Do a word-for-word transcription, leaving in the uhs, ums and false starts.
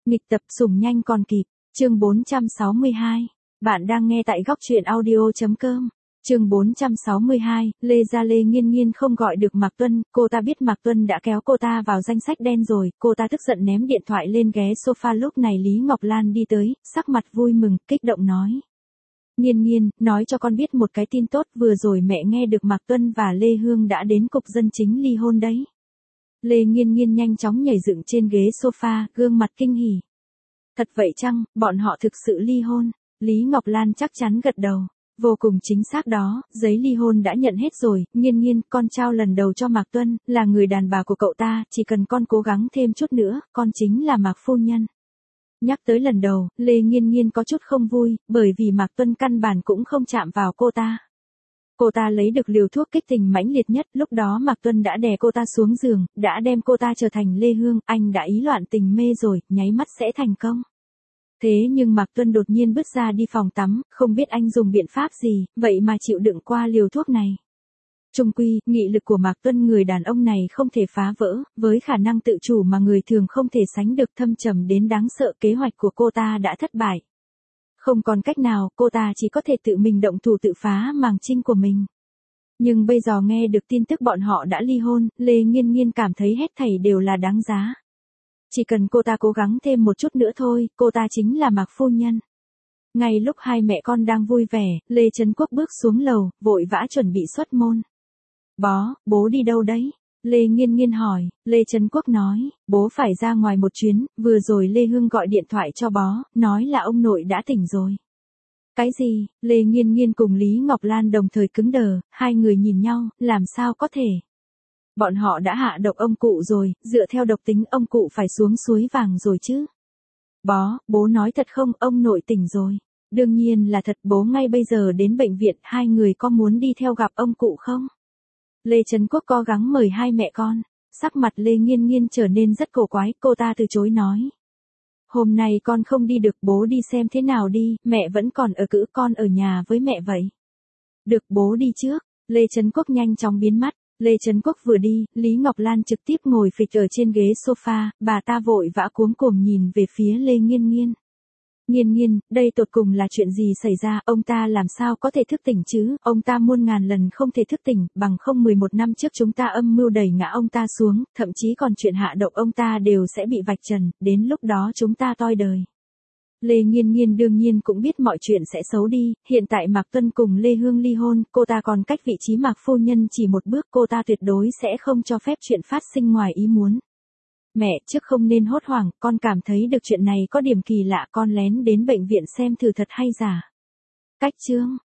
Nghịch tập sủng nhanh còn kịp, chương bốn trăm sáu mươi hai. Bạn đang nghe tại góc truyện audio.com. Chương bốn trăm sáu mươi hai, Lê Gia Lê Nghiên Nghiên không gọi được Mạc Tuân, cô ta biết Mạc Tuân đã kéo cô ta vào danh sách đen rồi, cô ta tức giận ném điện thoại lên ghế sofa. Lúc này Lý Ngọc Lan đi tới, sắc mặt vui mừng, kích động nói. Nghiên Nghiên, nói cho con biết một cái tin tốt, vừa rồi mẹ nghe được Mạc Tuân và Lê Hương đã đến cục dân chính ly hôn đấy. Lê Nghiên Nghiên nhanh chóng nhảy dựng trên ghế sofa, gương mặt kinh hỉ. Thật vậy chăng, bọn họ thực sự ly hôn? Lý Ngọc Lan chắc chắn gật đầu. Vô cùng chính xác đó, giấy ly hôn đã nhận hết rồi, Nghiên Nghiên, con trao lần đầu cho Mạc Tuân, là người đàn bà của cậu ta, chỉ cần con cố gắng thêm chút nữa, con chính là Mạc phu nhân. Nhắc tới lần đầu, Lê Nghiên Nghiên có chút không vui, bởi vì Mạc Tuân căn bản cũng không chạm vào cô ta. Cô ta lấy được liều thuốc kích tình mãnh liệt nhất, lúc đó Mạc Tuân đã đè cô ta xuống giường, đã đem cô ta trở thành Lê Hương, anh đã ý loạn tình mê rồi, nháy mắt sẽ thành công. Thế nhưng Mạc Tuân đột nhiên bước ra đi phòng tắm, không biết anh dùng biện pháp gì, vậy mà chịu đựng qua liều thuốc này. Chung quy, nghị lực của Mạc Tuân người đàn ông này không thể phá vỡ, với khả năng tự chủ mà người thường không thể sánh được, thâm trầm đến đáng sợ. Kế hoạch của cô ta đã thất bại. Không còn cách nào, cô ta chỉ có thể tự mình động thủ tự phá màng chinh của mình. Nhưng bây giờ nghe được tin tức bọn họ đã ly hôn, Lê Nghiên Nghiên cảm thấy hết thảy đều là đáng giá. Chỉ cần cô ta cố gắng thêm một chút nữa thôi, cô ta chính là Mạc phu nhân. Ngay lúc hai mẹ con đang vui vẻ, Lê Trấn Quốc bước xuống lầu, vội vã chuẩn bị xuất môn. Bó, bố đi đâu đấy? Lê Nghiên Nghiên hỏi. Lê Trấn Quốc nói, bố phải ra ngoài một chuyến, vừa rồi Lê Hương gọi điện thoại cho bó, nói là ông nội đã tỉnh rồi. Cái gì? Lê Nghiên Nghiên cùng Lý Ngọc Lan đồng thời cứng đờ, hai người nhìn nhau, làm sao có thể? Bọn họ đã hạ độc ông cụ rồi, dựa theo độc tính ông cụ phải xuống suối vàng rồi chứ. Bó, bố nói thật không, ông nội tỉnh rồi. Đương nhiên là thật, bố ngay bây giờ đến bệnh viện, hai người có muốn đi theo gặp ông cụ không? Lê Trấn Quốc cố gắng mời hai mẹ con. Sắc mặt Lê Nghiên Nghiên trở nên rất cổ quái, cô ta từ chối nói. Hôm nay con không đi được, bố đi xem thế nào đi, mẹ vẫn còn ở cữ, con ở nhà với mẹ vậy. Được, bố đi trước. Lê Trấn Quốc nhanh chóng biến mất. Lê Trấn Quốc vừa đi, Lý Ngọc Lan trực tiếp ngồi phịch ở trên ghế sofa, bà ta vội vã cuống cuồng nhìn về phía Lê Nghiên Nghiên. Nghiên Nghiên, đây tột cùng là chuyện gì xảy ra, ông ta làm sao có thể thức tỉnh chứ, ông ta muôn ngàn lần không thể thức tỉnh, bằng không mười một năm trước chúng ta âm mưu đẩy ngã ông ta xuống, thậm chí còn chuyện hạ độc ông ta đều sẽ bị vạch trần, đến lúc đó chúng ta toi đời. Lê Nghiên Nghiên đương nhiên cũng biết mọi chuyện sẽ xấu đi, hiện tại Mạc Tuân cùng Lê Hương ly hôn, cô ta còn cách vị trí Mạc phu nhân chỉ một bước, cô ta tuyệt đối sẽ không cho phép chuyện phát sinh ngoài ý muốn. Mẹ, trước không nên hốt hoảng, con cảm thấy được chuyện này có điểm kỳ lạ, con lén đến bệnh viện xem thử thật hay giả. Cách chương,